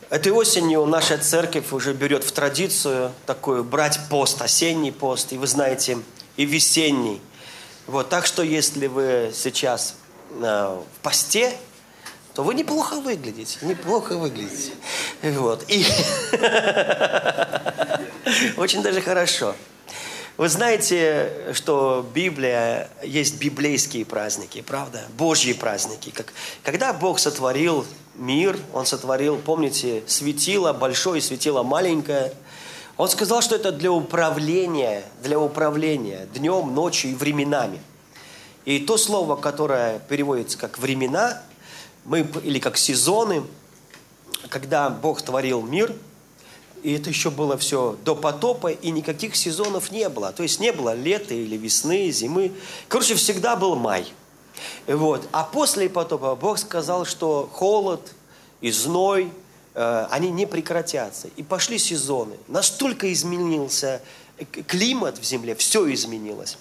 Этой осенью наша церковь уже берет в традицию такую брать пост, осенний пост, и вы знаете, и весенний. Вот, так что если вы сейчас в посте, то вы неплохо выглядите, Вот, и очень даже хорошо. Вы знаете, что Библия, есть библейские праздники, правда? Божьи праздники. Когда Бог сотворил мир, Он сотворил, помните, светило большое и светило маленькое. Он сказал, что это для управления днем, ночью и временами. И то слово, которое переводится как «времена», или как «сезоны», когда Бог творил мир, и это еще было все до потопа, и никаких сезонов не было. То есть не было лета или весны, зимы. Короче, всегда был май. Вот. А после потопа Бог сказал, что холод и зной, они не прекратятся. И пошли сезоны. Настолько изменился климат в земле, все изменилось.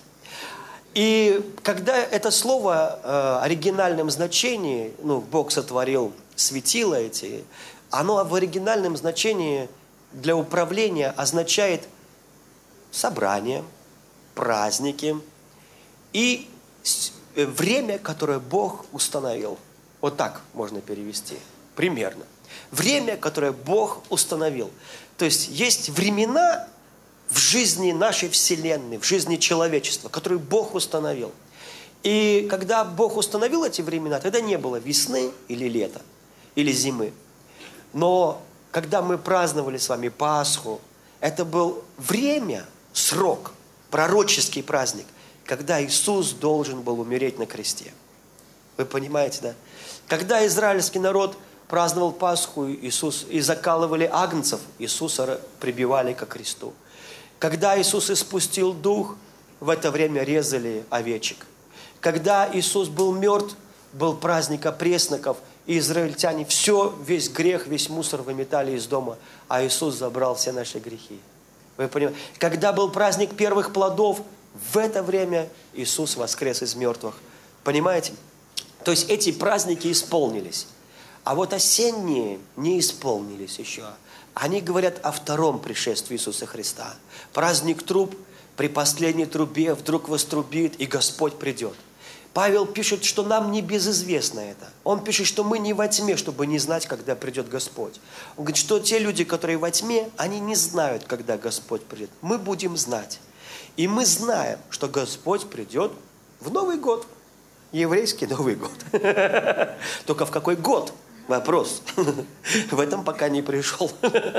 И когда это слово в оригинальном значении, Бог сотворил светила эти, оно в оригинальном значении для управления означает собрание, праздники и время, которое Бог установил. Вот так можно перевести, примерно. Время, которое Бог установил. То есть времена в жизни нашей Вселенной, в жизни человечества, которые Бог установил. И когда Бог установил эти времена, тогда не было весны или лета, или зимы. Но когда мы праздновали с вами Пасху, это был время, срок, пророческий праздник, когда Иисус должен был умереть на кресте. Вы понимаете, да? Когда израильский народ праздновал Пасху, и закалывали агнцев, Иисуса прибивали ко кресту. Когда Иисус испустил дух, в это время резали овечек. Когда Иисус был мертв, был праздник опресноков, и израильтяне весь грех, весь мусор выметали из дома, а Иисус забрал все наши грехи. Вы понимаете? Когда был праздник первых плодов, в это время Иисус воскрес из мертвых. Понимаете? То есть эти праздники исполнились. А вот осенние не исполнились еще. Они говорят о втором пришествии Иисуса Христа. Праздник труб, при последней трубе вдруг вострубит, и Господь придет. Павел пишет, что нам не безызвестно это. Он пишет, что мы не во тьме, чтобы не знать, когда придет Господь. Он говорит, что те люди, которые во тьме, они не знают, когда Господь придет. Мы будем знать. И мы знаем, что Господь придет в Новый год. Еврейский Новый год. Только в какой год? Вопрос. В этом пока не пришел.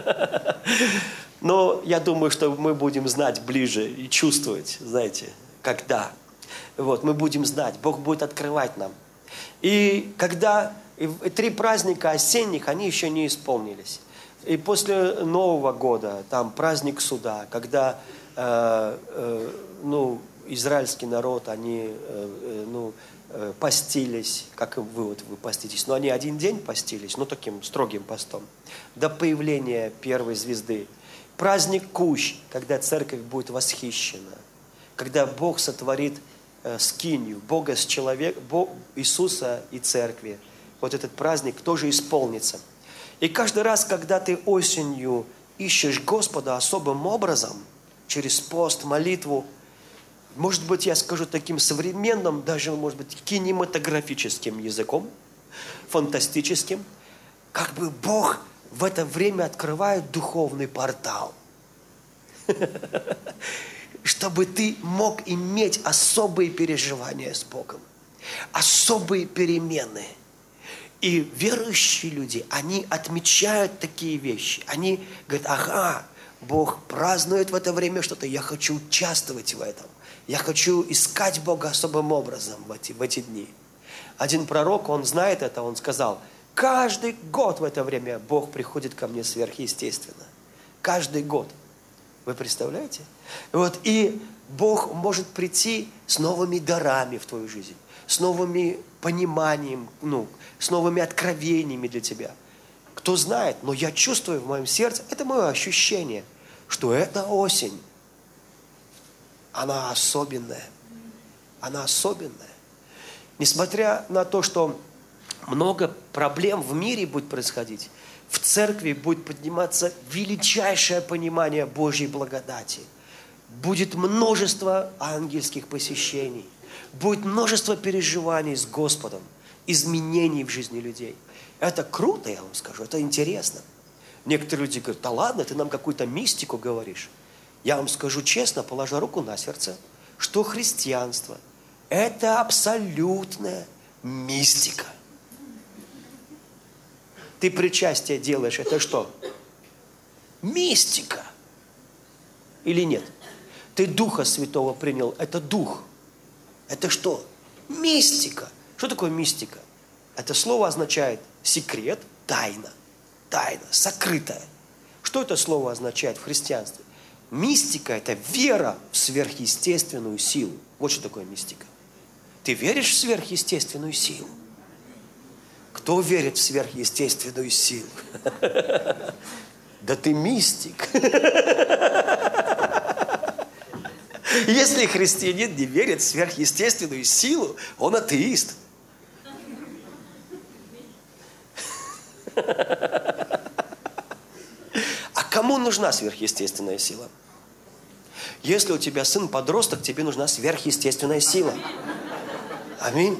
Но я думаю, что мы будем знать ближе и чувствовать, знаете, когда. Вот, мы будем знать, Бог будет открывать нам. И когда 3 праздника осенних, они еще не исполнились. И после Нового года, там праздник суда, когда израильский народ, они постились, как вы поститесь, но они один день постились, таким строгим постом, до появления первой звезды. Праздник Кущ, когда церковь будет восхищена, когда Бог сотворит скинию, Бога с человеком, Иисуса и церкви. Вот этот праздник тоже исполнится. И каждый раз, когда ты осенью ищешь Господа особым образом, через пост, молитву, может быть, я скажу таким современным, даже, может быть, кинематографическим языком, фантастическим, как бы Бог в это время открывает духовный портал. Чтобы ты мог иметь особые переживания с Богом, особые перемены. И верующие люди, они отмечают такие вещи. Они говорят, ага, Бог празднует в это время что-то, я хочу участвовать в этом. Я хочу искать Бога особым образом в эти дни. Один пророк, он знает это, он сказал, каждый год в это время Бог приходит ко мне сверхъестественно. Каждый год. Вы представляете? Вот, и Бог может прийти с новыми дарами в твою жизнь, с новыми пониманием, с новыми откровениями для тебя. Кто знает, но я чувствую в моем сердце, это мое ощущение, что эта осень, она особенная. Она особенная. Несмотря на то, что много проблем в мире будет происходить, в церкви будет подниматься величайшее понимание Божьей благодати. Будет множество ангельских посещений. Будет множество переживаний с Господом, изменений в жизни людей. Это круто, я вам скажу, это интересно. Некоторые люди говорят: да ладно, ты нам какую-то мистику говоришь. Я вам скажу честно, положа руку на сердце, что христианство – это абсолютная мистика. Ты причастие делаешь, это что? Мистика. Или нет? Ты Духа Святого принял, это Дух. Это что? Мистика. Что такое мистика? Это слово означает секрет, тайна. Тайна, сокрытая. Что это слово означает в христианстве? Мистика – это вера в сверхъестественную силу. Вот что такое мистика. Ты веришь в сверхъестественную силу? Кто верит в сверхъестественную силу? Да ты мистик. Если христианин не верит в сверхъестественную силу, он атеист. А кому нужна сверхъестественная сила? Если у тебя сын подросток, тебе нужна сверхъестественная сила. Аминь.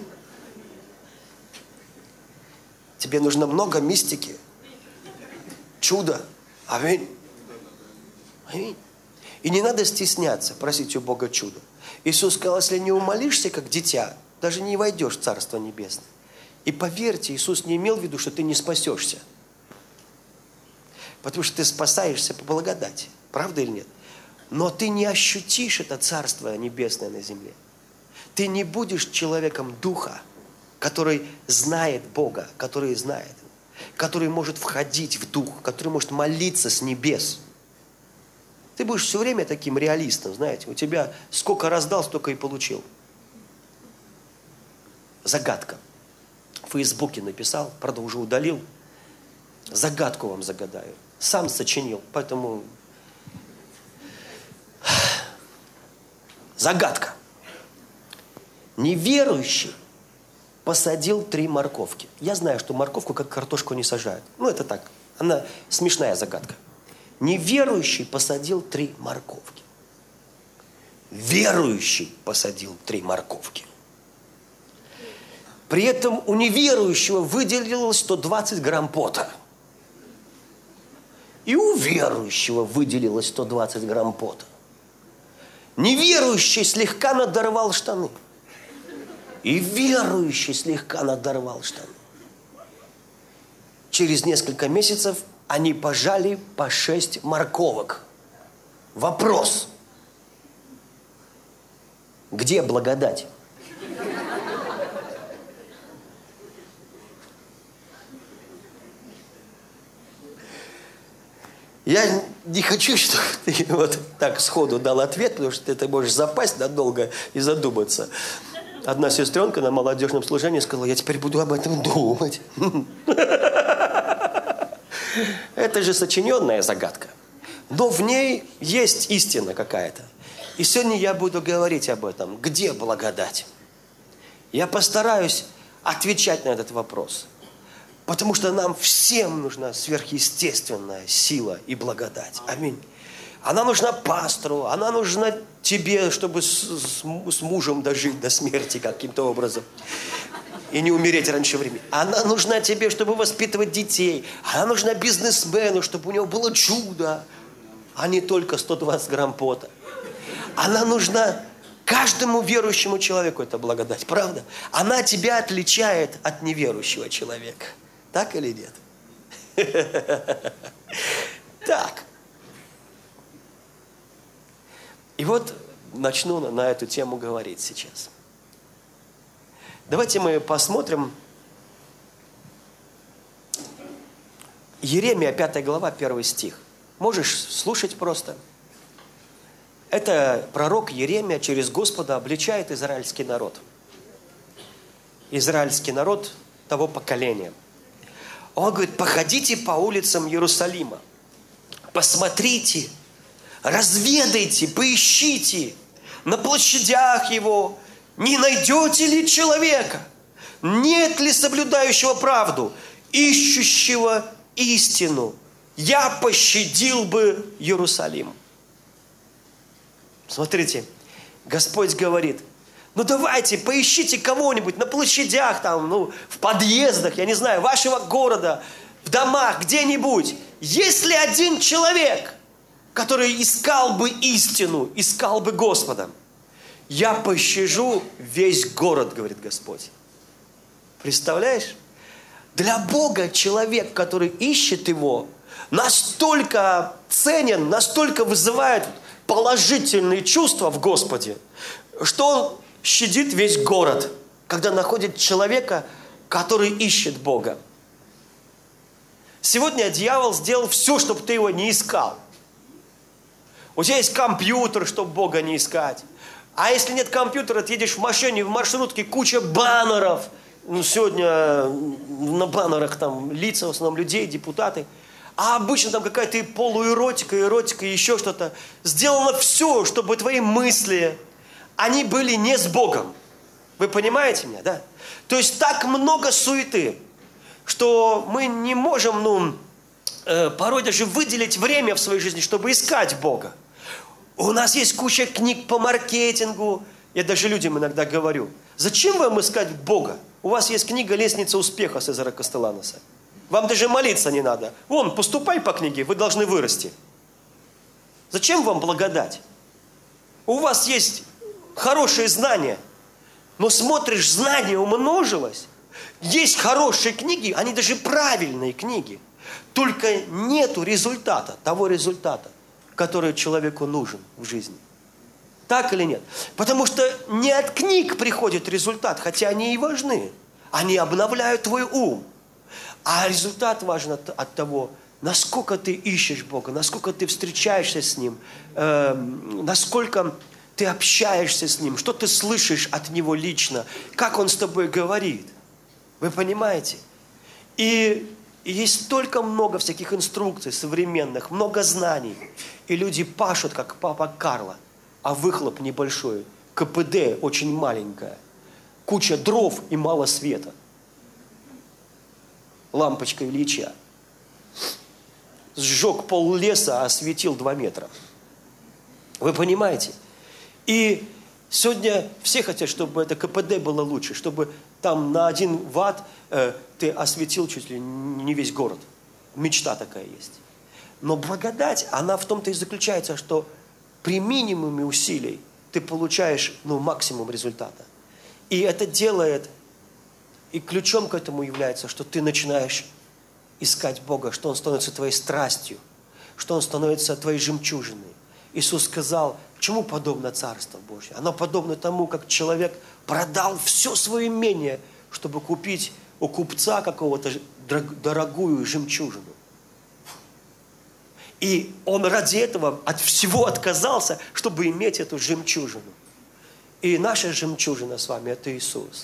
Тебе нужно много мистики, чуда. Аминь. Аминь. И не надо стесняться просить у Бога чуда. Иисус сказал: если не умолишься, как дитя, даже не войдешь в Царство Небесное. И поверьте, Иисус не имел в виду, что ты не спасешься. Потому что ты спасаешься по благодати. Правда или нет? Но ты не ощутишь это Царство Небесное на земле. Ты не будешь человеком Духа, который знает Бога, который может входить в Дух, который может молиться с небес. Ты будешь все время таким реалистом, знаете. У тебя сколько раздал, столько и получил. Загадка. В Фейсбуке написал, правда уже удалил. Загадку вам загадаю. Сам сочинил, поэтому... Загадка. Неверующий посадил 3 морковки. Я знаю, что морковку как картошку не сажают. Ну, это так. Она смешная загадка. Неверующий посадил 3 морковки. Верующий посадил 3 морковки. При этом у неверующего выделилось 120 грамм пота. И у верующего выделилось 120 грамм пота. Неверующий слегка надорвал штаны. И верующий слегка надорвал штаны. Через несколько месяцев они пожали по 6 морковок. Вопрос. Где благодать? Я не хочу, чтобы ты вот так сходу дал ответ, потому что ты можешь запасть надолго и задуматься. Одна сестренка на молодежном служении сказала: я теперь буду об этом думать. Это же сочиненная загадка. Но в ней есть истина какая-то. И сегодня я буду говорить об этом. Где благодать? Я постараюсь отвечать на этот вопрос. Потому что нам всем нужна сверхъестественная сила и благодать. Аминь. Она нужна пастору, она нужна тебе, чтобы с мужем дожить до смерти каким-то образом. И не умереть раньше времени. Она нужна тебе, чтобы воспитывать детей. Она нужна бизнесмену, чтобы у него было чудо, а не только 120 грамм пота. Она нужна каждому верующему человеку, эта благодать, правда? Она тебя отличает от неверующего человека. Так или нет? Так. И вот начну на эту тему говорить сейчас. Давайте мы посмотрим. Иеремия, 5 глава, 1 стих. Можешь слушать просто. Это пророк Иеремия через Господа обличает израильский народ. Израильский народ того поколения. Он говорит: походите по улицам Иерусалима, посмотрите, разведайте, поищите на площадях его, не найдете ли человека, нет ли соблюдающего правду, ищущего истину, я пощадил бы Иерусалим. Смотрите, Господь говорит, ну давайте, поищите кого-нибудь на площадях, там, ну, в подъездах, я не знаю, вашего города, в домах, где-нибудь. Есть ли один человек, который искал бы истину, искал бы Господа? Я пощажу весь город, говорит Господь. Представляешь? Для Бога человек, который ищет Его, настолько ценен, настолько вызывает положительные чувства в Господе, что Он щадит весь город, когда находит человека, который ищет Бога. Сегодня дьявол сделал все, чтобы ты его не искал. У тебя есть компьютер, чтобы Бога не искать. А если нет компьютера, ты едешь в машине, в маршрутке, куча баннеров. Ну, сегодня на баннерах там лица, в основном людей, депутаты. А обычно там какая-то полуэротика, эротика, еще что-то. Сделано все, чтобы твои мысли, они были не с Богом. Вы понимаете меня, да? То есть так много суеты, что мы не можем, порой даже выделить время в своей жизни, чтобы искать Бога. У нас есть куча книг по маркетингу. Я даже людям иногда говорю, зачем вам искать Бога? У вас есть книга «Лестница успеха» Сезара Кастеланоса. Вам даже молиться не надо. Вон, поступай по книге, вы должны вырасти. Зачем вам благодать? У вас есть хорошие знания, но смотришь, знание умножилось. Есть хорошие книги, они даже правильные книги. Только нету результата, того результата, который человеку нужен в жизни. Так или нет? Потому что не от книг приходит результат, хотя они и важны. Они обновляют твой ум. А результат важен от того, насколько ты ищешь Бога, насколько ты встречаешься с Ним, насколько ты общаешься с Ним, что ты слышишь от Него лично, как Он с тобой говорит. Вы понимаете? И есть столько много всяких инструкций современных, много знаний. И люди пашут, как папа Карло, а выхлоп небольшой. КПД очень маленькое. Куча дров и мало света. Лампочка Ильича. Сжег пол леса, а осветил 2 метра. Вы понимаете? И сегодня все хотят, чтобы это КПД было лучше, чтобы там на 1 ватт ты осветил чуть ли не весь город. Мечта такая есть. Но благодать, она в том-то и заключается, что при минимуме усилий ты получаешь максимум результата. И это делает, и ключом к этому является, что ты начинаешь искать Бога, что Он становится твоей страстью, что Он становится твоей жемчужиной. Иисус сказал, чему подобно Царство Божье? Оно подобно тому, как человек продал все свое имение, чтобы купить у купца какого-то дорогую жемчужину. И он ради этого от всего отказался, чтобы иметь эту жемчужину. И наша жемчужина с вами – это Иисус.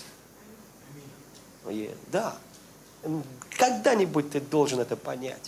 Да. Когда-нибудь ты должен это понять.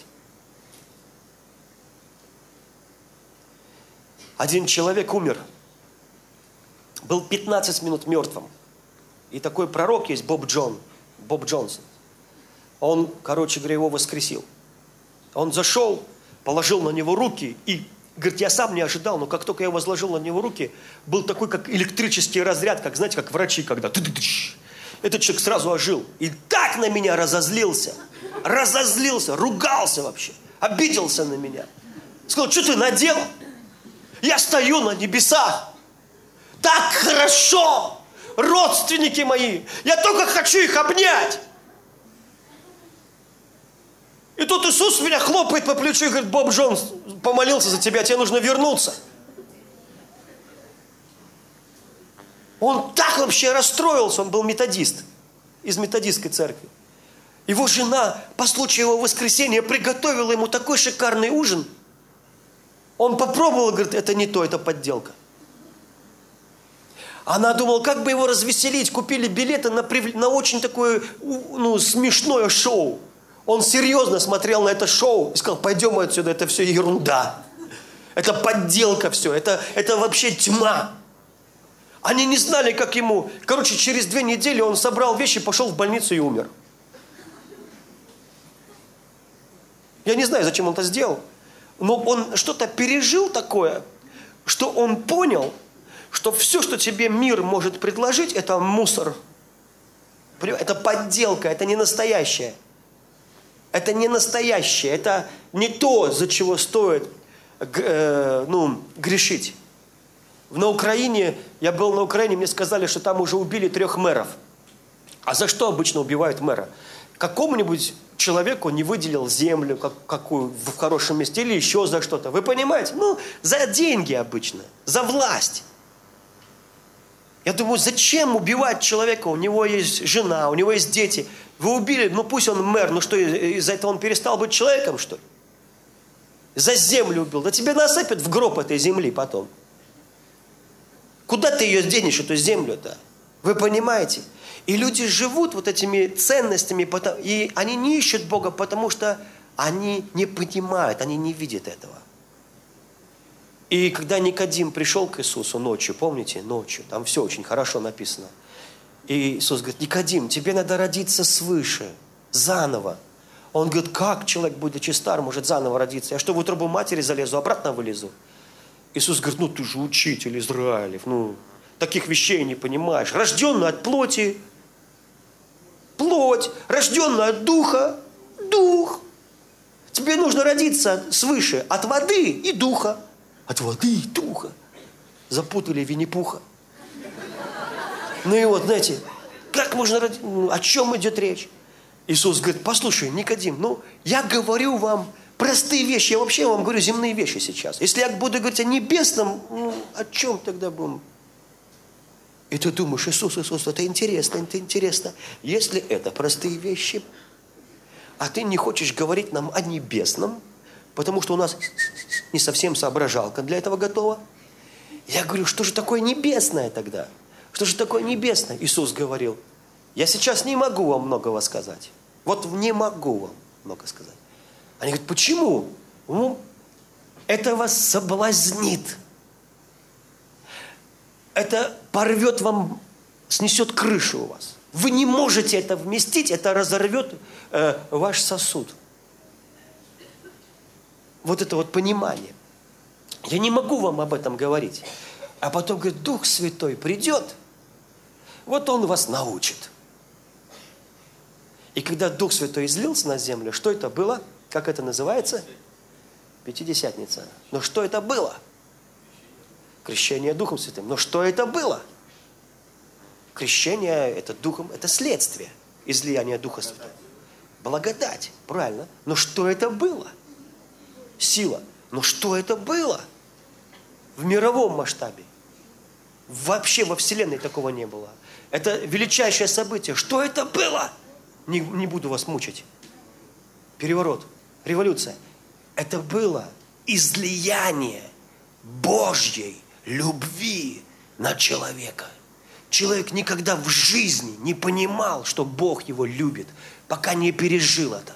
Один человек умер. Был 15 минут мертвым. И такой пророк есть, Боб Джонсон. Он, его воскресил. Он зашел, положил на него руки и говорит, я сам не ожидал, но как только я возложил на него руки, был такой, как электрический разряд, как, знаете, как врачи, когда... Этот человек сразу ожил. И так на меня разозлился, ругался вообще, обиделся на меня. Сказал, что ты наделал? Я стою на небесах. Так хорошо! Родственники мои! Я только хочу их обнять! И тут Иисус меня хлопает по плечу и говорит, Боб Джонс помолился за тебя, тебе нужно вернуться. Он так вообще расстроился, он был методист, из методистской церкви. Его жена по случаю его воскресения приготовила ему такой шикарный ужин. Он попробовал, говорит, это не то, это подделка. Она думала, как бы его развеселить, купили билеты на очень такое смешное шоу. Он серьезно смотрел на это шоу и сказал, пойдем отсюда, это все ерунда. Это подделка все, это вообще тьма. Они не знали, как ему... через 2 недели он собрал вещи, пошел в больницу и умер. Я не знаю, зачем он это сделал. Но он что-то пережил такое, что он понял, что все, что тебе мир может предложить, это мусор. Это подделка, это не настоящее. Это не настоящее, это не то, за чего стоит грешить. На Украине, я был на Украине, мне сказали, что там уже убили 3 мэров. А за что обычно убивают мэра? Какому-нибудь человеку не выделил землю какую в хорошем месте или еще за что-то. Вы понимаете? За деньги обычно, за власть. Я думаю, зачем убивать человека? У него есть жена, у него есть дети. Вы убили, пусть он мэр, что, из-за этого он перестал быть человеком, что ли? За землю убил. Да тебе насыпят в гроб этой земли потом. Куда ты ее денешь, эту землю-то? Вы понимаете? И люди живут вот этими ценностями, и они не ищут Бога, потому что они не понимают, они не видят этого. И когда Никодим пришел к Иисусу ночью, помните, ночью, там все очень хорошо написано. И Иисус говорит: Никодим, тебе надо родиться свыше, заново. Он говорит: как человек, будучи стар, может заново родиться? Я что, в утробу матери залезу, обратно вылезу? Иисус говорит: ты же учитель Израилев, таких вещей не понимаешь. Рожденный от плоти, плоть, рожденный от духа, дух. Тебе нужно родиться свыше от воды и духа. От воды и духа. Запутали Винни-Пуха. И вот, знаете, как можно родиться? О чем идет речь? Иисус говорит: послушай, Никодим, я говорю вам простые вещи. Я вообще вам говорю земные вещи сейчас. Если я буду говорить о небесном, о чем тогда будем? И ты думаешь: Иисус, это интересно. Если это простые вещи, а ты не хочешь говорить нам о небесном, потому что у нас не совсем соображалка для этого готова. Я говорю: что же такое небесное тогда? Что же такое небесное? Иисус говорил: я сейчас не могу вам многого сказать. Вот не могу вам много сказать. Они говорят: почему? Это вас соблазнит. Это порвет вам, снесет крышу у вас. Вы не можете это вместить, это разорвет ваш сосуд. Вот это вот понимание. Я не могу вам об этом говорить. А потом говорит: Дух Святой придет, вот Он вас научит. И когда Дух Святой излился на землю, что это было? Как это называется? Пятидесятница. Но что это было? Крещение Духом Святым. Но что это было? Крещение это Духом, это следствие излияния Духа Святого. Благодать, правильно. Но что это было? Сила. Но что это было? В мировом масштабе. Вообще во Вселенной такого не было. Это величайшее событие. Что это было? Не буду вас мучить. Переворот, революция. Это было излияние Божьей любви на человека. Человек никогда в жизни не понимал, что Бог его любит, пока не пережил это.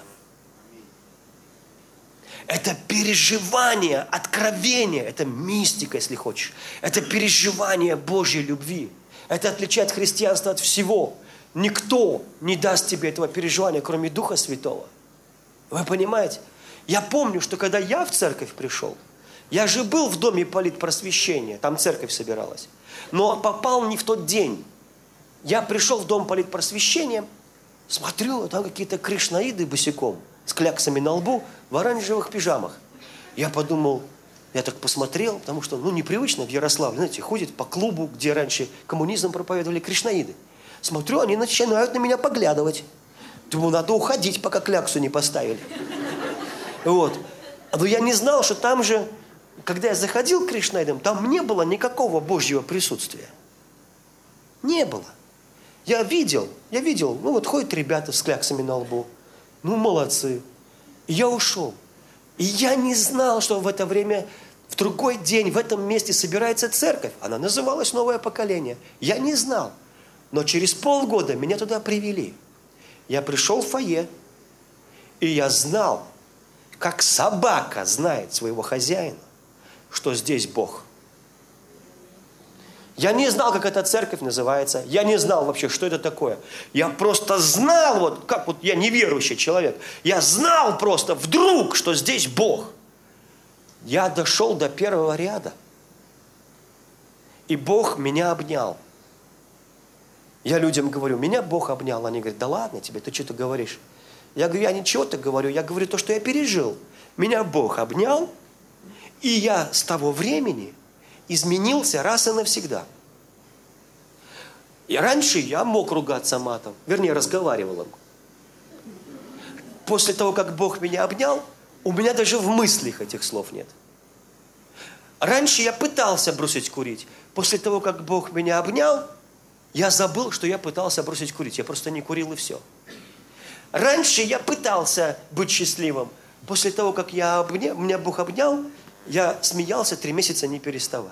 Это переживание, откровение, это мистика, если хочешь. Это переживание Божьей любви. Это отличает христианство от всего. Никто не даст тебе этого переживания, кроме Духа Святого. Вы понимаете? Я помню, что когда я в церковь пришел, я же был в доме политпросвещения, там церковь собиралась, но попал не в тот день. Я пришел в дом политпросвещения, смотрю, там какие-то кришнаиды босиком, с кляксами на лбу, в оранжевых пижамах. Я подумал, я так посмотрел, потому что, непривычно в Ярославле, знаете, ходит по клубу, где раньше коммунизм проповедовали кришнаиды. Смотрю, они начинают на меня поглядывать. Думаю, надо уходить, пока кляксу не поставили. Вот. Но я не знал, что там же, когда я заходил к кришнаидам, там не было никакого Божьего присутствия. Не было. Я видел, ходят ребята с кляксами на лбу. Молодцы. И я ушел. И я не знал, что в это время, в другой день, в этом месте собирается церковь. Она называлась «Новое поколение». Я не знал. Но через полгода меня туда привели. Я пришел в фойе, и я знал, как собака знает своего хозяина, что здесь Бог. Я не знал, как эта церковь называется. Я не знал вообще, что это такое. Я просто знал, вот как вот я неверующий человек. Я знал просто вдруг, что здесь Бог. Я дошел до первого ряда. И Бог меня обнял. Я людям говорю, меня Бог обнял. Они говорят, да ладно тебе, ты что-то говоришь? Я говорю, я ничего-то говорю, я говорю то, что я пережил. Меня Бог обнял, и я с того времени изменился раз и навсегда. И раньше я мог ругаться матом, вернее, разговаривал им. После того, как Бог меня обнял, у меня даже в мыслях этих слов нет. Раньше я пытался бросить курить. После того, как Бог меня обнял, я забыл, что я пытался бросить курить. Я просто не курил и все. Раньше я пытался быть счастливым. После того, как меня Бог обнял, я смеялся 3 месяца не переставая.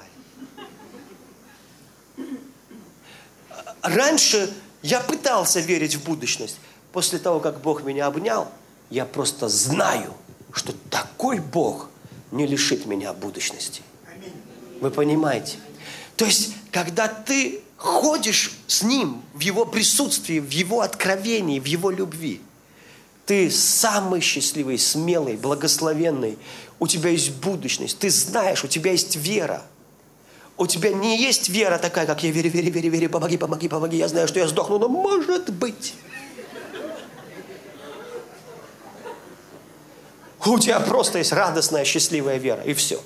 Раньше я пытался верить в будущность. После того, как Бог меня обнял, я просто знаю, что такой Бог не лишит меня будущности. Вы понимаете? То есть, когда ты ходишь с Ним в Его присутствии, в Его откровении, в Его любви, ты самый счастливый, смелый, благословенный. У тебя есть будущность. Ты знаешь, у тебя есть вера. У тебя не есть вера такая, как я верю, помоги. Я знаю, что я сдохну, но может быть. У тебя просто есть радостная, счастливая вера, и все.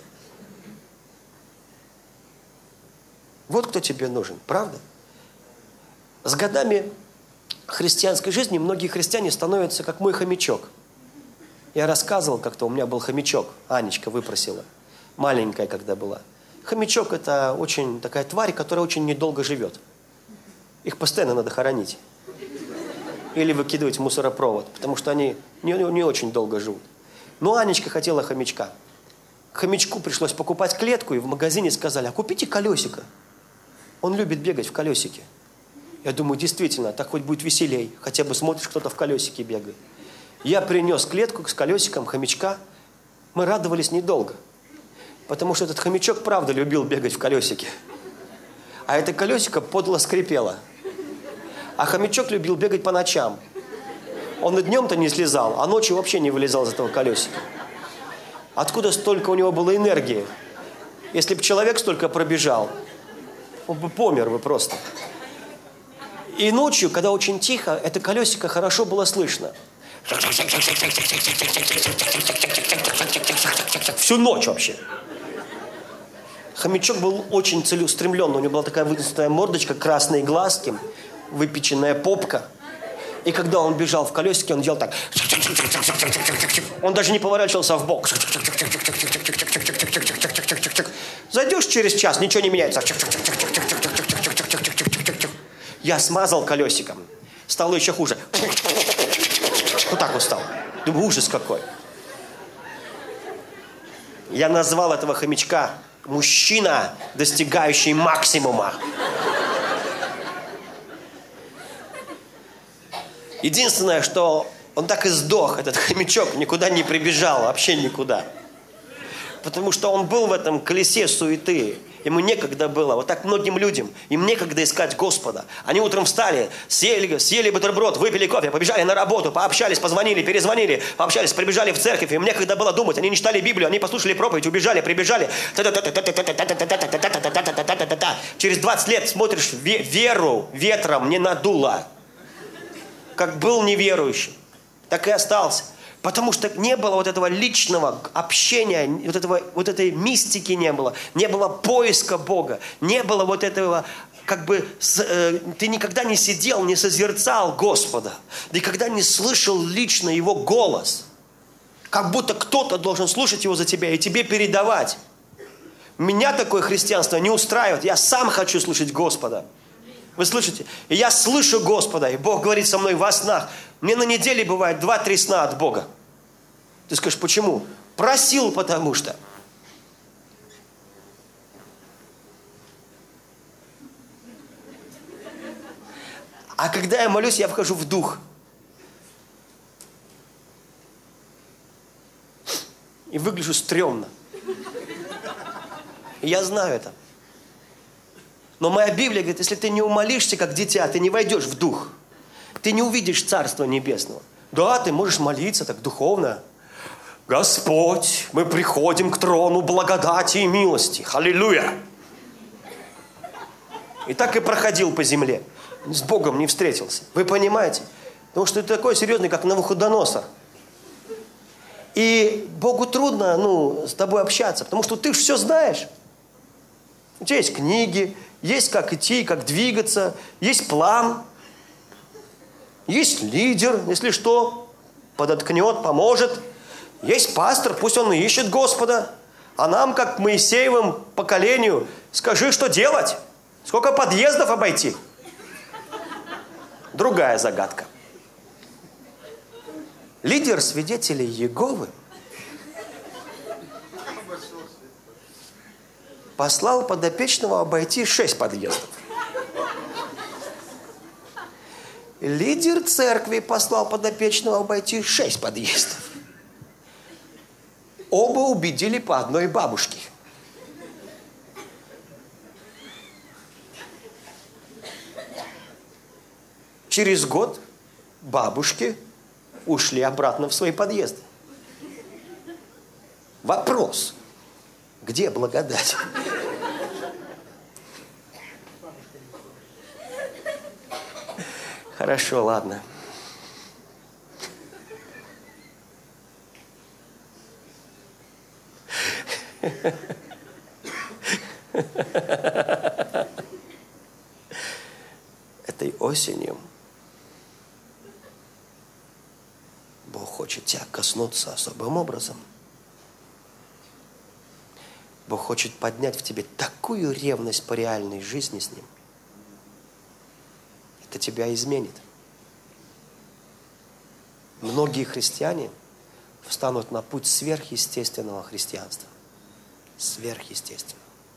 Вот кто тебе нужен, правда? С годами христианской жизни многие христиане становятся как мой хомячок. Я рассказывал как-то, у меня был хомячок, Анечка выпросила, маленькая когда была. Хомячок – это очень такая тварь, которая очень недолго живет. Их постоянно надо хоронить. Или выкидывать в мусоропровод, потому что они не очень долго живут. Но Анечка хотела хомячка. К хомячку пришлось покупать клетку, и в магазине сказали, а купите колесико. Он любит бегать в колесике. Я думаю, действительно, так хоть будет веселей. Хотя бы смотришь, кто-то в колесике бегает. Я принес клетку с колесиком, хомячка. Мы радовались недолго. Потому что этот хомячок, правда, любил бегать в колесике. А это колесико подло скрипело. А хомячок любил бегать по ночам. Он и днем-то не слезал, а ночью вообще не вылезал из этого колесика. Откуда столько у него было энергии? Если бы человек столько пробежал, он бы помер бы просто. И ночью, когда очень тихо, это колесико хорошо было слышно. Всю ночь вообще. Хомячок был очень целеустремленный. У него была такая вытянутая мордочка, красные глазки, выпеченная попка. И когда он бежал в колесике, он делал так. Он даже не поворачивался в бок. Зайдешь через час, ничего не меняется. Я смазал колесиком. Стало еще хуже. Вот так вот стал. Думаю, ужас какой. Я назвал этого хомячка мужчина, достигающий максимума. Единственное, что он так и сдох, этот хомячок, никуда не прибежал, вообще никуда. Потому что он был в этом колесе суеты. Ему некогда было. Вот так многим людям. Им некогда искать Господа. Они утром встали, съели бутерброд, выпили кофе, побежали на работу, пообщались, позвонили, перезвонили, пообщались, прибежали в церковь. Им некогда было думать. Они не читали Библию, они послушали проповедь, убежали, прибежали. Через 20 лет смотришь, веру ветром не надуло. Как был неверующим, так и остался. Потому что не было вот этого личного общения, вот этой мистики не было поиска Бога, не было вот этого, ты никогда не сидел, не созерцал Господа, никогда не слышал лично Его голос. Как будто кто-то должен слушать Его за тебя и тебе передавать. Меня такое христианство не устраивает, я сам хочу слышать Господа. Вы слышите? И я слышу Господа, и Бог говорит со мной во снах. Мне на неделе бывает 2-3 сна от Бога. Ты скажешь, почему? Просил, потому что. А когда я молюсь, я вхожу в дух. И выгляжу стрёмно. И я знаю это. Но моя Библия говорит, если ты не умолишься, как дитя, ты не войдешь в дух. Ты не увидишь Царства Небесного. Да, ты можешь молиться так духовно. Господь, мы приходим к трону благодати и милости. Аллилуйя! И так и проходил по земле. С Богом не встретился. Вы понимаете? Потому что ты такой серьезный, как Навуходоносор. И Богу трудно, с тобой общаться, потому что ты же все знаешь. У тебя есть книги, есть как идти, как двигаться, есть план, есть лидер, если что, подоткнет, поможет. Есть пастор, пусть он ищет Господа. А нам, как Моисеевым поколению, скажи, что делать? Сколько подъездов обойти? Другая загадка. Лидер свидетелей Иеговы послал подопечного обойти 6 подъездов. Лидер церкви послал подопечного обойти 6 подъездов. Оба убедили по одной бабушке. Через год бабушки ушли обратно в свои подъезды. Вопрос. Где благодать? Хорошо, ладно. Этой осенью Бог хочет тебя коснуться особым образом. Бог хочет поднять в тебе такую ревность по реальной жизни с Ним. Это тебя изменит. Многие христиане встанут на путь сверхъестественного христианства. Сверхъестественного.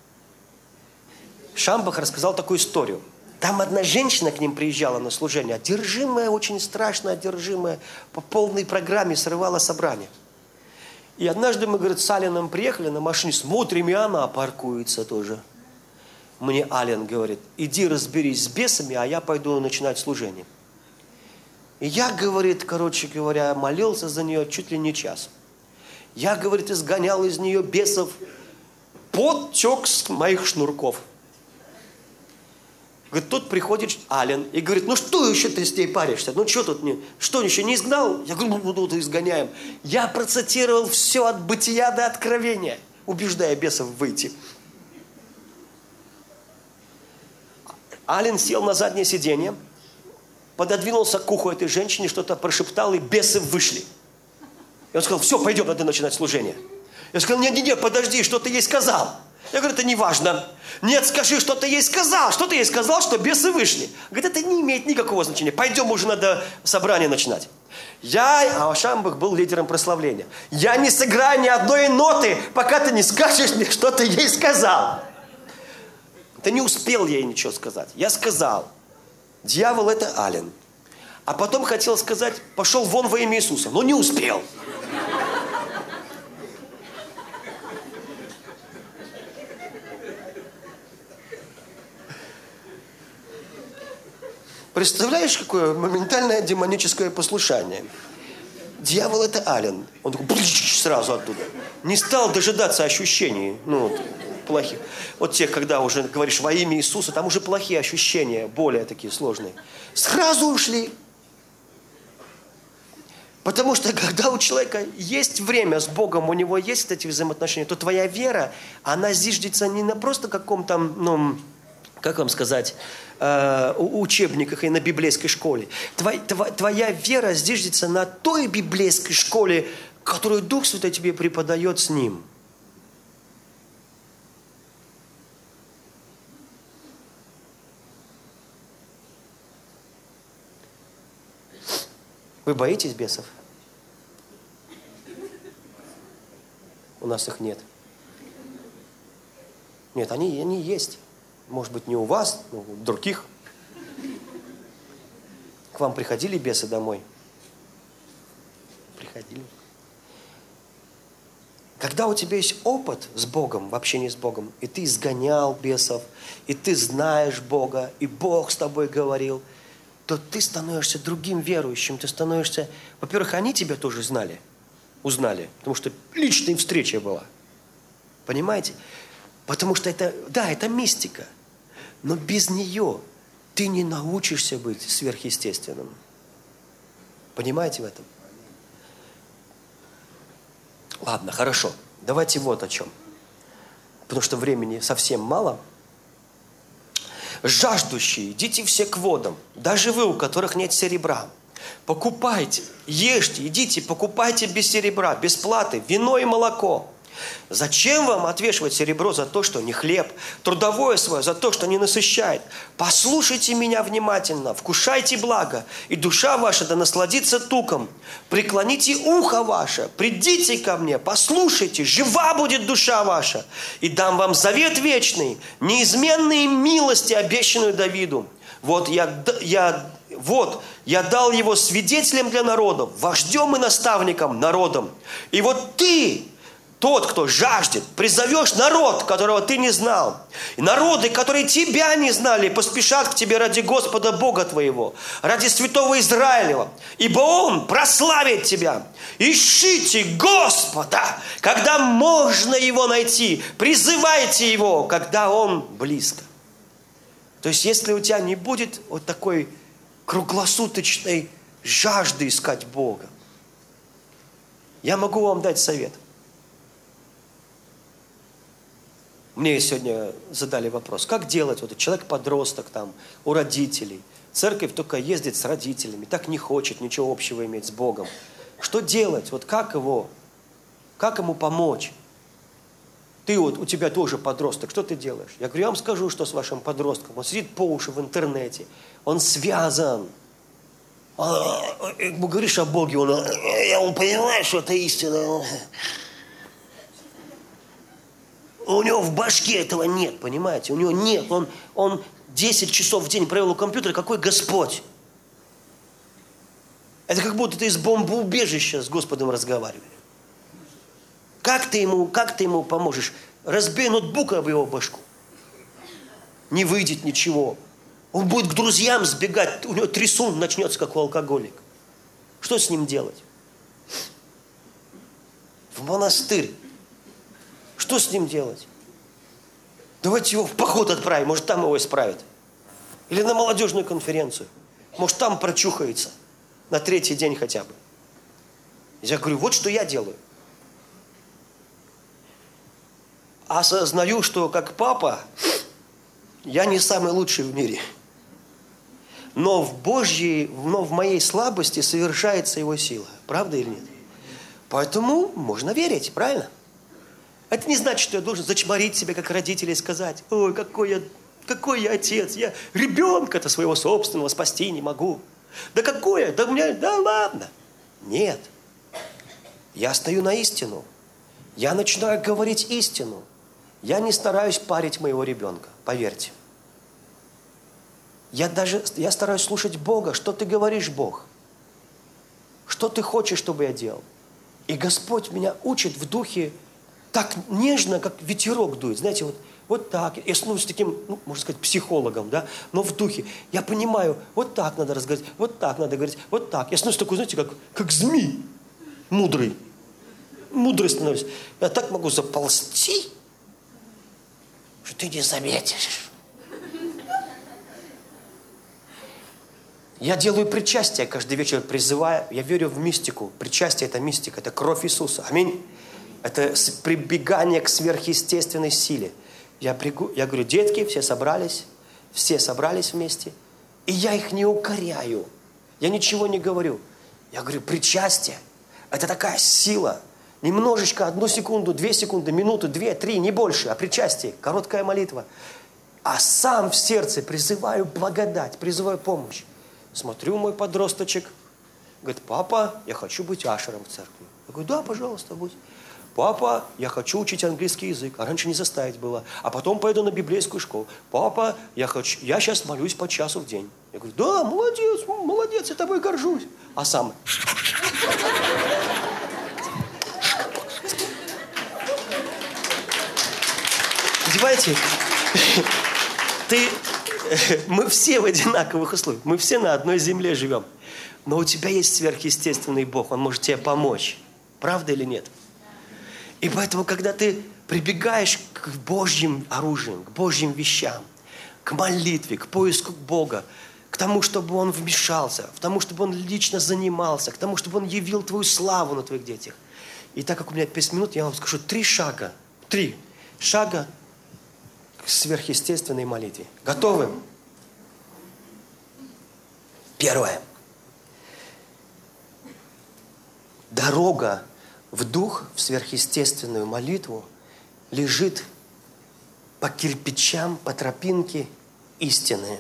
Шамбах рассказал такую историю. Там одна женщина к ним приезжала на служение, одержимая, очень страшно одержимая, по полной программе срывала собрание. И однажды мы, говорит, с Аленом приехали на машине, смотрим, и она паркуется тоже. Мне Ален говорит, иди разберись с бесами, а я пойду начинать служение. И я, говорит, короче говоря, молился за нее чуть ли не час. Я, говорит, изгонял из нее бесов, пот тек с моих шнурков. Говорит, тут приходит Ален и говорит, ну что еще ты с ней паришься? Ну что тут, что еще не изгнал? Я говорю, ну изгоняем. Я процитировал все от бытия до откровения, убеждая бесов выйти. Ален сел на заднее сиденье, пододвинулся к уху этой женщине, что-то прошептал, и бесы вышли. И он сказал, все, пойдем, надо начинать служение. Я сказал, нет, подожди, что ты ей сказал? Я говорю, это не важно. Нет, скажи, что ты ей сказал. Что ты ей сказал, что бесы вышли? Говорит, это не имеет никакого значения. Пойдем, уже надо собрание начинать. А Шамбах был лидером прославления. Я не сыграю ни одной ноты, пока ты не скажешь мне, что ты ей сказал. Да не успел я ей ничего сказать. Я сказал, дьявол это Ален. А потом хотел сказать, пошел вон во имя Иисуса. Но не успел. Представляешь, какое моментальное демоническое послушание? Дьявол это Ален. Он такой сразу оттуда. Не стал дожидаться ощущений, плохих. Вот тех, когда уже говоришь во имя Иисуса, там уже плохие ощущения, более такие сложные. Сразу ушли. Потому что когда у человека есть время с Богом, у него есть эти взаимоотношения, то твоя вера, она зиждется не на просто каком-то, как вам сказать, учебниках и на библейской школе. Твоя вера зиждется на той библейской школе, которую Дух Святой тебе преподает с Ним. Вы боитесь бесов? У нас их нет. Нет, они есть. Может быть, не у вас, но у других. К вам приходили бесы домой? Приходили. Когда у тебя есть опыт с Богом, в общении с Богом, и ты изгонял бесов, и ты знаешь Бога, и Бог с тобой говорил, то ты становишься другим верующим. Ты становишься... Во-первых, они тебя тоже узнали, потому что личная встреча была. Понимаете? Потому что это, да, это мистика. Но без нее ты не научишься быть сверхъестественным. Понимаете в этом? Ладно, хорошо. Давайте вот о чем. Потому что времени совсем мало. Жаждущие, идите все к водам, даже вы, у которых нет серебра. Покупайте, ешьте, идите, покупайте без серебра, без платы, вино и молоко. Зачем вам отвешивать серебро за то, что не хлеб, трудовое свое за то, что не насыщает? Послушайте меня внимательно, вкушайте благо, и душа ваша да насладится туком. Преклоните ухо ваше, придите ко мне, послушайте, жива будет душа ваша, и дам вам завет вечный, неизменные милости, обещанную Давиду. Вот я дал его свидетелем для народов, вождем и наставником народом. И вот ты, тот, кто жаждет, призовешь народ, которого ты не знал. И народы, которые тебя не знали, поспешат к тебе ради Господа Бога твоего, ради святого Израилева, ибо Он прославит тебя. Ищите Господа, когда можно Его найти. Призывайте Его, когда Он близко. То есть, если у тебя не будет вот такой круглосуточной жажды искать Бога, я могу вам дать совет. Мне сегодня задали вопрос, как делать, вот человек-подросток там, у родителей, церковь только ездит с родителями, так не хочет ничего общего иметь с Богом. Что делать, вот как ему помочь? Ты вот, у тебя тоже подросток, что ты делаешь? Я говорю, я вам скажу, что с вашим подростком. Он сидит по уши в интернете, он связан. Говоришь о Боге, он понимает, что это истина. У него в башке этого нет, понимаете? У него нет. Он 10 часов в день провел у компьютера. Какой Господь? Это как будто ты из бомбоубежища с Господом разговариваешь. Как ты ему поможешь? Разбей ноутбук об его башку. Не выйдет ничего. Он будет к друзьям сбегать. У него трясун начнется, как у алкоголика. Что с ним делать? В монастырь. Что с ним делать? Давайте его в поход отправим, может, там его исправят. Или на молодежную конференцию. Может, там прочухается. На 3-й день хотя бы. Я говорю, вот что я делаю. Осознаю, что как папа я не самый лучший в мире. Но в моей слабости совершается его сила. Правда или нет? Поэтому можно верить, правильно? Это не значит, что я должен зачморить себя, как родители, и сказать, ой, какой я отец, я ребенка-то своего собственного спасти не могу. Да какое, да ладно. Нет. Я стою на истину. Я начинаю говорить истину. Я не стараюсь парить моего ребенка, поверьте. Я стараюсь слушать Бога. Что ты говоришь, Бог? Что ты хочешь, чтобы я делал? И Господь меня учит в духе так нежно, как ветерок дует. Знаете, вот так. Я становлюсь таким, можно сказать, психологом, да? Но в духе. Я понимаю, вот так надо разговаривать, вот так надо говорить, вот так. Я становлюсь такой, знаете, как змей мудрый. Мудрый становлюсь. Я так могу заползти, что ты не заметишь. Я делаю причастие каждый вечер, призывая. Я верю в мистику. Причастие – это мистика, это кровь Иисуса. Аминь. Это прибегание к сверхъестественной силе. Я говорю, детки, все собрались вместе. И я их не укоряю. Я ничего не говорю. Я говорю, причастие – это такая сила. Немножечко, 1 секунду, 2 секунды, минуту, 2, 3, не больше. А причастие – короткая молитва. А сам в сердце призываю благодать, призываю помощь. Смотрю, мой подросточек. Говорит, папа, я хочу быть ашером в церкви. Я говорю, да, пожалуйста, будь. Папа, я хочу учить английский язык. А раньше не заставить было. А потом пойду на библейскую школу. Папа, я сейчас молюсь по часу в день. Я говорю, да, молодец, я тобой горжусь. А сам... Понимаете? Мы все в одинаковых условиях. Мы все на одной земле живем. Но у тебя есть сверхъестественный Бог. Он может тебе помочь. Правда или нет? И поэтому, когда ты прибегаешь к Божьим оружиям, к Божьим вещам, к молитве, к поиску Бога, к тому, чтобы Он вмешался, к тому, чтобы Он лично занимался, к тому, чтобы Он явил Твою славу на Твоих детях. И так как у меня 5 минут, я вам скажу 3 шага к сверхъестественной молитве. Готовы? Первое. Дорога в дух, в сверхъестественную молитву лежит по кирпичам, по тропинке истины.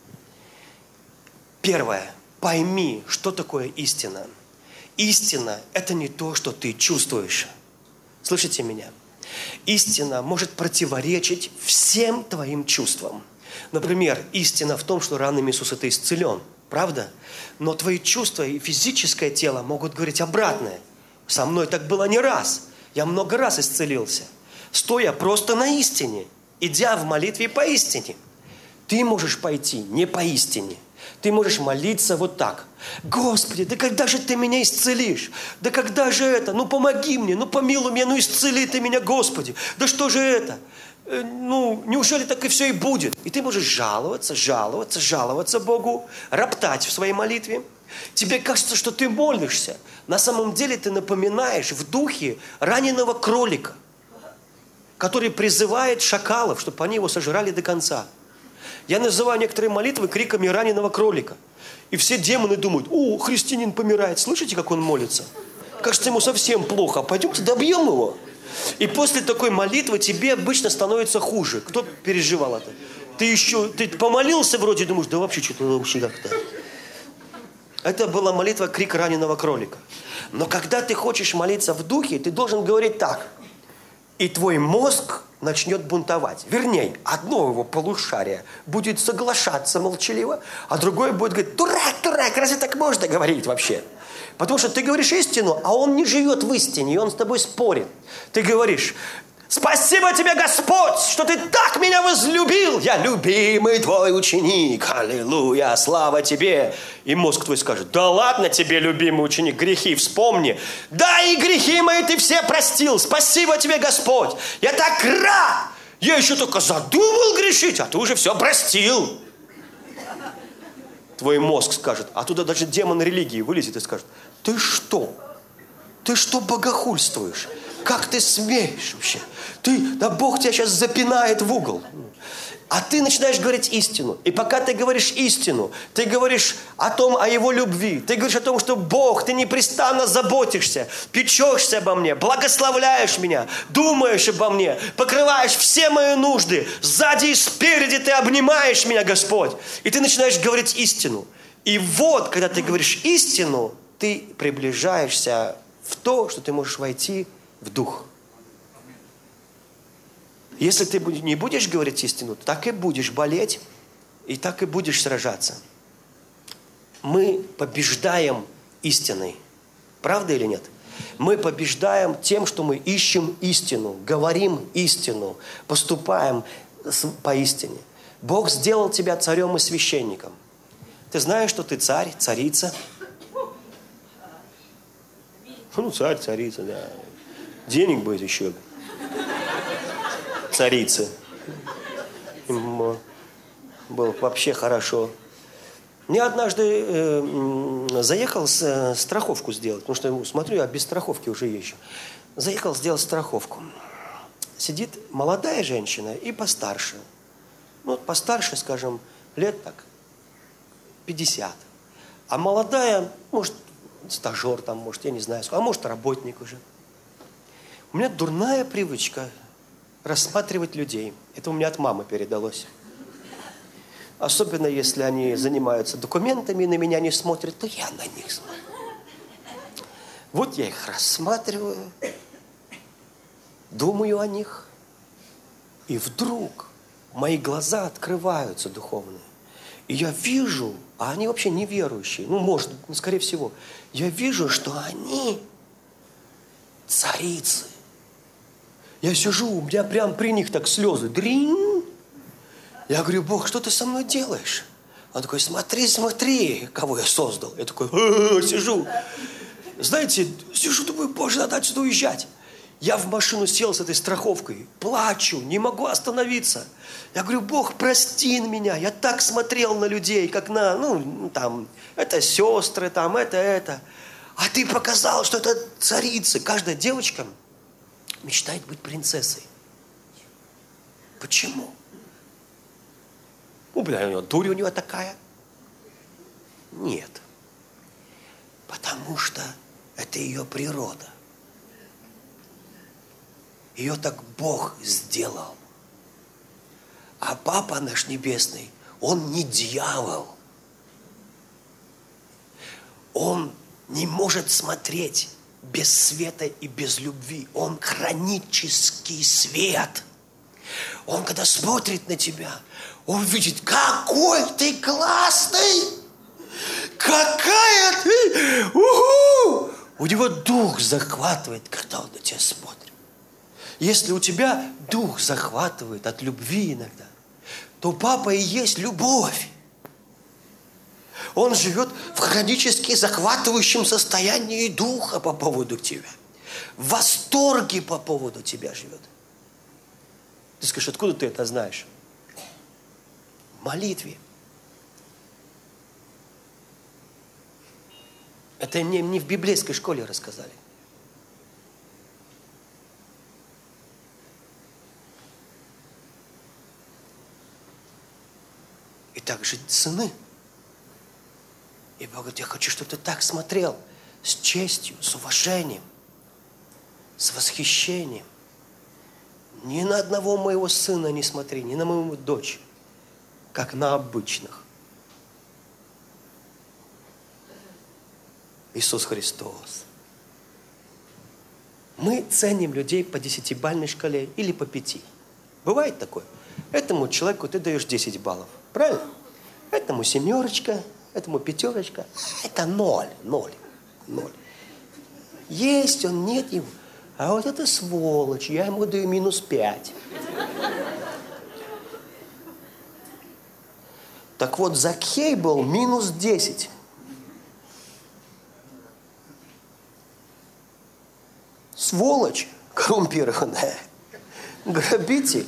Первое. Пойми, что такое истина. Истина – это не то, что ты чувствуешь. Слышите меня? Истина может противоречить всем твоим чувствам. Например, истина в том, что ранами Иисуса ты исцелен. Правда? Но твои чувства и физическое тело могут говорить обратное. Со мной так было не раз. Я много раз исцелился. Стоя просто на истине, идя в молитве по истине. Ты можешь пойти не по истине. Ты можешь молиться вот так. Господи, да когда же ты меня исцелишь? Да когда же это? Ну помоги мне, ну помилуй меня, ну исцели ты меня, Господи. Да что же это? Неужели так и все и будет? И ты можешь жаловаться Богу, роптать в своей молитве. Тебе кажется, что ты молишься. На самом деле ты напоминаешь в духе раненого кролика, который призывает шакалов, чтобы они его сожрали до конца. Я называю некоторые молитвы криками раненого кролика. И все демоны думают: о, христианин помирает. Слышите, как он молится? Кажется, ему совсем плохо. Пойдемте добьем его. И после такой молитвы тебе обычно становится хуже. Кто переживал это? Ты помолился вроде, думаешь, да вообще что-то вообще как-то. Это была молитва крик раненого кролика. Но когда ты хочешь молиться в духе, ты должен говорить так. И твой мозг начнет бунтовать. Вернее, одно его полушарие будет соглашаться молчаливо, а другое будет говорить: дурак, разве так можно говорить вообще? Потому что ты говоришь истину, а он не живет в истине, и он с тобой спорит. Ты говоришь: спасибо тебе, Господь, что ты так меня возлюбил. Я любимый твой ученик. Аллилуйя, слава тебе. И мозг твой скажет: да ладно тебе, любимый ученик, грехи вспомни. Да, и грехи мои ты все простил. Спасибо тебе, Господь. Я так рад. Я еще только задумал грешить, а ты уже все простил. Твой мозг скажет, а туда даже демон религии вылезет и скажет: ты что? Ты что богохульствуешь? Как ты смеешь вообще? Да Бог тебя сейчас запинает в угол. А ты начинаешь говорить истину. И пока ты говоришь истину, ты говоришь о его любви. Ты говоришь о том, что Бог, ты непрестанно заботишься, печешься обо мне, благословляешь меня, думаешь обо мне, покрываешь все мои нужды. Сзади и спереди ты обнимаешь меня, Господь. И ты начинаешь говорить истину. И вот, когда ты говоришь истину, ты приближаешься в то, что ты можешь войти в дух. Если ты не будешь говорить истину, так и будешь болеть, и так и будешь сражаться. Мы побеждаем истиной. Правда или нет? Мы побеждаем тем, что мы ищем истину, говорим истину, поступаем по истине. Бог сделал тебя царем и священником. Ты знаешь, что ты царь, царица? Царь, царица, да. Денег будет еще. Царица. Было вообще хорошо. Я однажды заехал страховку сделать, потому что, смотрю, я без страховки уже езжу. Заехал сделать страховку. Сидит молодая женщина и постарше. Постарше, скажем, лет так 50. А молодая, может, стажер там, может, я не знаю, а может, работник уже. У меня дурная привычка рассматривать людей. Это у меня от мамы передалось. Особенно, если они занимаются документами, на меня не смотрят, то я на них смотрю. Вот я их рассматриваю, думаю о них, и вдруг мои глаза открываются духовные. И я вижу, а они вообще неверующие, скорее всего, я вижу, что они царицы. Я сижу, у меня прям при них так слезы. Дринь. Я говорю, Бог, что ты со мной делаешь? Он такой, смотри, смотри, кого я создал. Я такой, сижу. Знаете, сижу, думаю, Боже, надо отсюда уезжать. Я в машину сел с этой страховкой, плачу, не могу остановиться. Я говорю, Бог, прости меня. Я так смотрел на людей, как на, там, это сестры, там, это. А ты показал, что это царицы. Каждая девочка мечтает быть принцессой. Почему? У него дурь у него такая. Нет. Потому что это ее природа. Ее так Бог сделал. А Папа наш Небесный, Он не дьявол. Он не может смотреть без света и без любви. Он хронический свет. Он, когда смотрит на тебя, Он видит, какой ты классный! Какая ты! У-ху! У него дух захватывает, когда он на тебя смотрит. Если у тебя дух захватывает от любви иногда, то Папа и есть любовь. Он живет в хронически захватывающем состоянии духа по поводу тебя. В восторге по поводу тебя живет. Ты скажешь, откуда ты это знаешь? В молитве. Это мне не в библейской школе рассказали. И так жить сыны. И Бог говорит, я хочу, чтобы ты так смотрел. С честью, с уважением, с восхищением. Ни на одного моего сына не смотри, ни на мою дочь, как на обычных. Иисус Христос. Мы ценим людей по 10-бальной шкале или по 5. Бывает такое? Этому человеку ты даешь 10 баллов. Правильно? Этому 7, этому 5. Это 0. Есть он, нет его. А вот это сволочь, я ему даю -5. Так вот, Закхей был -10. Сволочь коррумпированная, грабитель,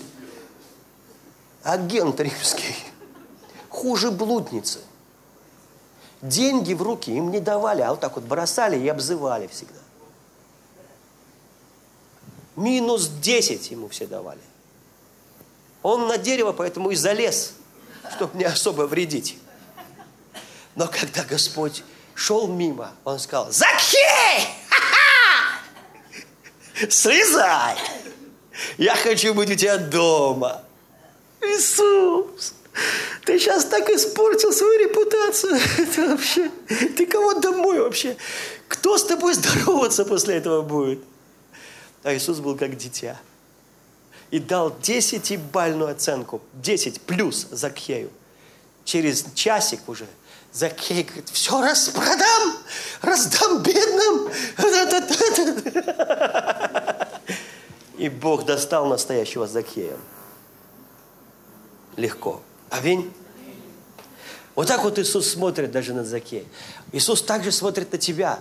агент римский, хуже блудницы. Деньги в руки им не давали, а вот так вот бросали и обзывали всегда. -10 ему все давали. Он на дерево поэтому и залез, чтобы не особо вредить. Но когда Господь шел мимо, Он сказал, Закхей! Слезай! Я хочу быть у тебя дома. Иисус, ты сейчас так испортил свою репутацию. Это вообще, ты кого домой вообще? Кто с тобой здороваться после этого будет? А Иисус был как дитя. И дал 10-бальную оценку. 10 плюс Закхею. Через часик уже Закхей говорит, все распродам, раздам бедным. И Бог достал настоящего Закхея. Легко. Аминь. Вот так вот Иисус смотрит даже на Закхея. Иисус также смотрит на тебя.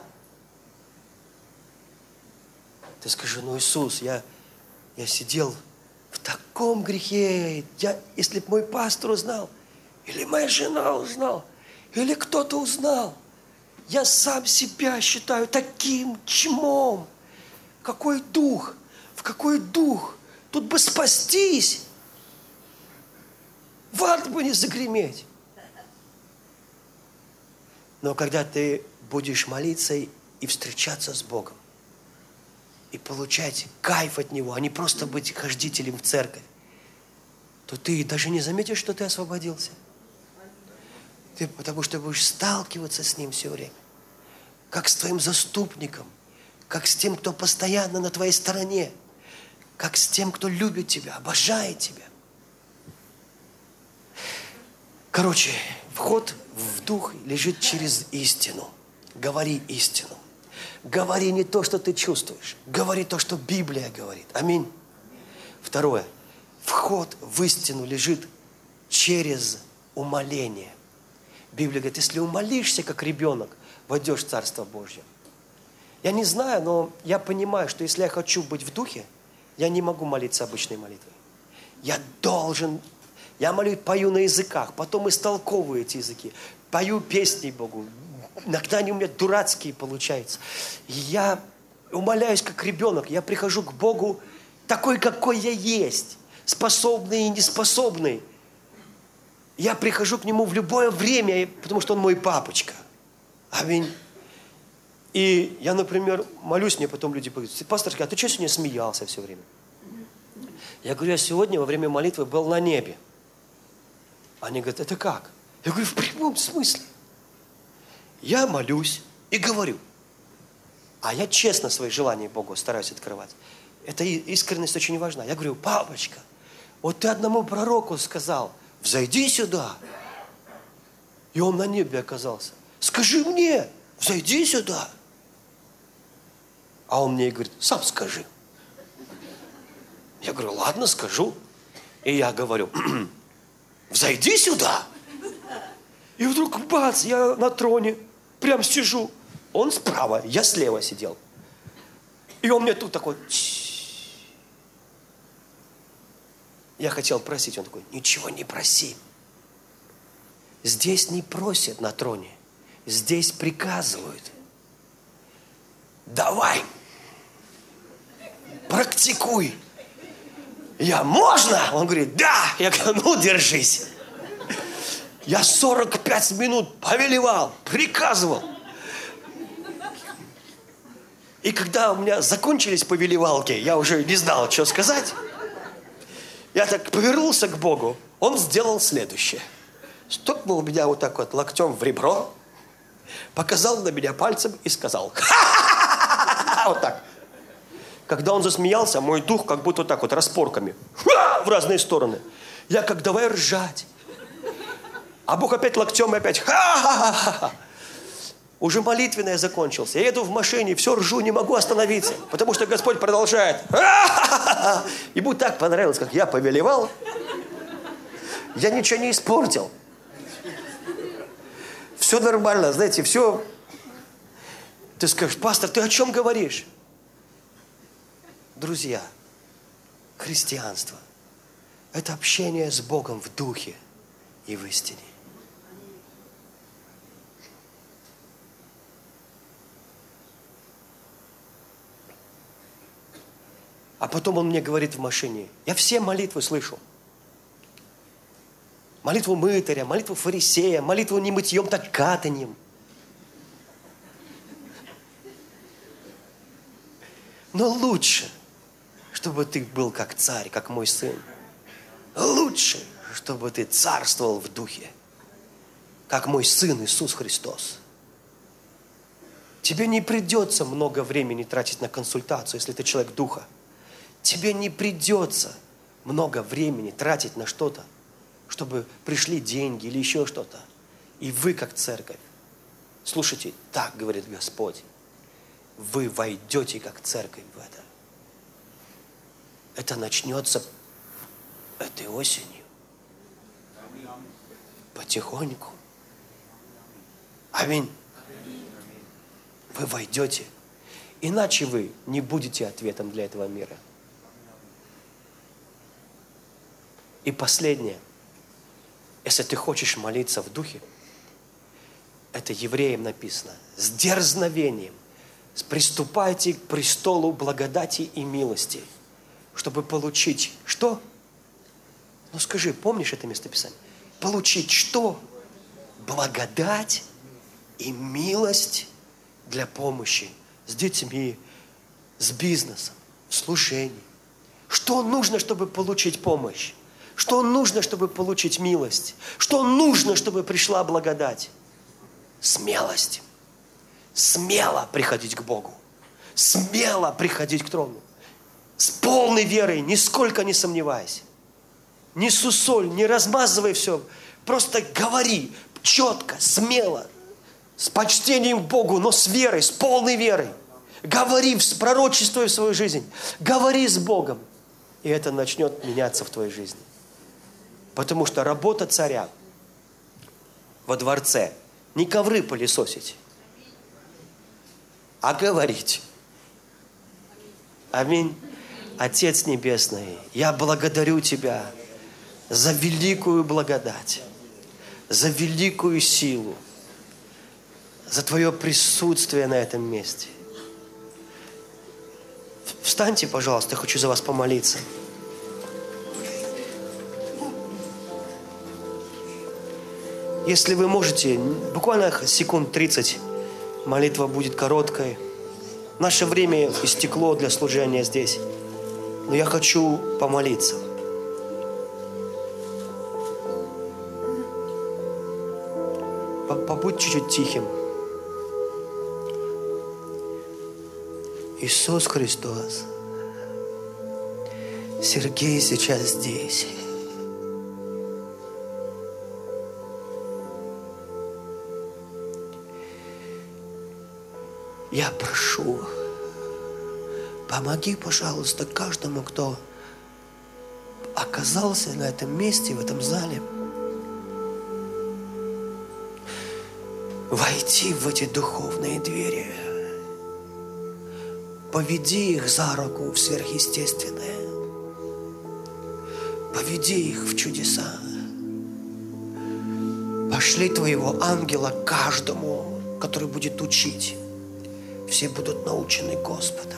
Ты скажи, Иисус, я сидел в таком грехе. Если бы мой пастор узнал, или моя жена узнала, или кто-то узнал, я сам себя считаю таким чмом. Какой дух? В какой дух? Тут бы спастись. В ад бы не загреметь. Но когда ты будешь молиться и встречаться с Богом, и получать кайф от Него, а не просто быть хождителем в церковь, то ты даже не заметишь, что ты освободился. Ты потому что будешь сталкиваться с Ним все время. Как с твоим заступником, как с тем, кто постоянно на твоей стороне, как с тем, кто любит тебя, обожает тебя. Короче, вход в дух лежит через истину. Говори истину. Говори не то, что ты чувствуешь. Говори то, что Библия говорит. Аминь. Второе. Вход в истину лежит через умоление. Библия говорит, если умолишься, как ребенок, войдешь в Царство Божье. Я не знаю, но я понимаю, что если я хочу быть в духе, я не могу молиться обычной молитвой. Я молюсь, пою на языках, потом истолковываю эти языки, пою песни Богу. Иногда они у меня дурацкие получаются. Я умоляюсь, как ребенок, я прихожу к Богу такой, какой я есть, способный и неспособный. Я прихожу к Нему в любое время, потому что Он мой папочка. Аминь. И я, например, молюсь, мне потом люди говорят, пастор, а ты что сегодня смеялся все время? Я говорю, я сегодня во время молитвы был на небе. Они говорят, это как? Я говорю, в прямом смысле. Я молюсь и говорю. А я честно свои желания Богу стараюсь открывать. Эта искренность очень важна. Я говорю, папочка, вот ты одному пророку сказал, взойди сюда. И он на небе оказался. Скажи мне, взойди сюда. А он мне говорит, сам скажи. Я говорю, ладно, скажу. И я говорю, взойди сюда. И вдруг, бац, я на троне, прям сижу. Он справа, я слева сидел. И он мне тут такой... Я хотел просить, он такой, ничего не проси. Здесь не просят на троне, здесь приказывают. Давай, практикуй. Я, можно? Он говорит, да. Я говорю, ну, держись. Я 45 минут повелевал, приказывал. И когда у меня закончились повелевалки, я уже не знал, что сказать. Я так повернулся к Богу, Он сделал следующее. Стукнул меня вот так вот локтем в ребро, показал на меня пальцем и сказал, ха-ха-ха-ха-ха, вот так. Когда он засмеялся, мой дух как будто вот так вот распорками в разные стороны. Я как давай ржать. А Бог опять локтем и опять ха-ха-ха-ха. Уже молитвенное закончился. Я еду в машине, все ржу, не могу остановиться, потому что Господь продолжает. Ему так понравилось, как я повелевал. Я ничего не испортил. Все нормально, знаете, все. Ты скажешь, пастор, ты о чем говоришь? Друзья, христианство – это общение с Богом в духе и в истине. А потом он мне говорит в машине, я все молитвы слышу. Молитву мытаря, молитву фарисея, молитву не мытьем, так катаньем. Но лучше, чтобы ты был как царь, как мой сын. Лучше, чтобы ты царствовал в духе, как мой сын Иисус Христос. Тебе не придется много времени тратить на консультацию, если ты человек духа. Тебе не придется много времени тратить на что-то, чтобы пришли деньги или еще что-то. И вы, как церковь, слушайте, так говорит Господь, вы войдете, как церковь, в это. Это начнется этой осенью. Потихоньку. Аминь. Вы войдете. Иначе вы не будете ответом для этого мира. И последнее. Если ты хочешь молиться в духе, это Евреям написано, с дерзновением приступайте к престолу благодати и милости, чтобы получить что? Ну скажи, помнишь это местописание? Получить что? Благодать и милость для помощи с детьми, с бизнесом, в служении. Что нужно, чтобы получить помощь? Что нужно, чтобы получить милость? Что нужно, чтобы пришла благодать? Смелость. Смело приходить к Богу. Смело приходить к трону. С полной верой, нисколько не сомневаясь. Не сусоль, не размазывай все. Просто говори четко, смело. С почтением к Богу, но с верой, с полной верой. Говори, пророчествуй в свою жизнь. Говори с Богом. И это начнет меняться в твоей жизни. Потому что работа царя во дворце не ковры пылесосить, а говорить. Аминь. Отец Небесный, я благодарю Тебя за великую благодать, за великую силу, за Твое присутствие на этом месте. Встаньте, пожалуйста, я хочу за вас помолиться. Если вы можете, буквально секунд 30, молитва будет короткой. Наше время истекло для служения здесь, но я хочу помолиться. Побудь чуть-чуть тихим. Иисус Христос, Сергей сейчас здесь. Я прошу, помоги, пожалуйста, каждому, кто оказался на этом месте, в этом зале, войти в эти духовные двери. Поведи их за руку в сверхъестественное. Поведи их в чудеса. Пошли Твоего ангела каждому, который будет учить. Все будут научены Господом.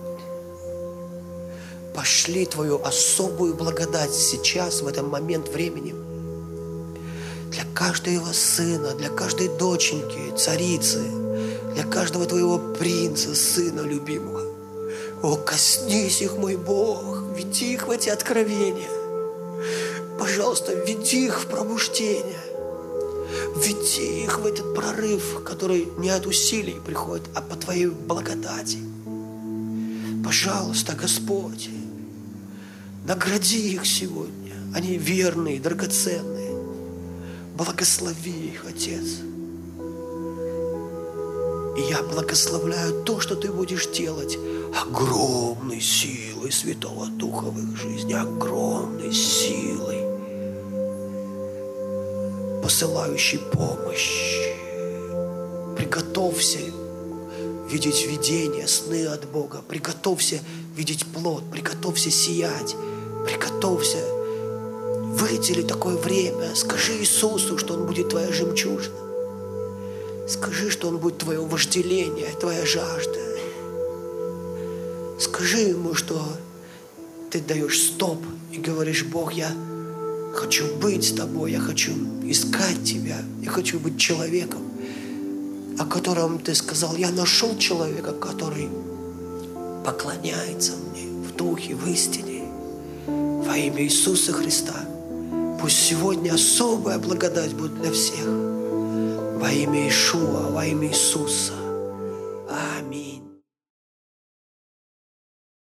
Пошли Твою особую благодать сейчас, в этот момент времени, для каждого сына, для каждой доченьки, царицы, для каждого Твоего принца, сына любимого. О, коснись их, мой Бог, веди их в эти откровения. Пожалуйста, веди их в пробуждение. Веди их в этот прорыв, который не от усилий приходит, а по Твоей благодати. Пожалуйста, Господь, награди их сегодня. Они верные, драгоценные. Благослови их, Отец. И я благословляю то, что Ты будешь делать огромной силой Святого Духа в их жизни, огромной силой, посылающей помощь. Приготовься видеть видения, сны от Бога. Приготовься видеть плод. Приготовься сиять. Приготовься. Выдели такое время. Скажи Иисусу, что Он будет твоя жемчужина. Скажи, что Он будет твое вожделение, твоя жажда. Скажи Ему, что ты даешь стоп и говоришь: Бог, я хочу быть с Тобой, я хочу искать Тебя, я хочу быть человеком, о котором Ты сказал: я нашел человека, который поклоняется мне в духе, в истине. Во имя Иисуса Христа пусть сегодня особая благодать будет для всех. Во имя Иешуа, во имя Иисуса.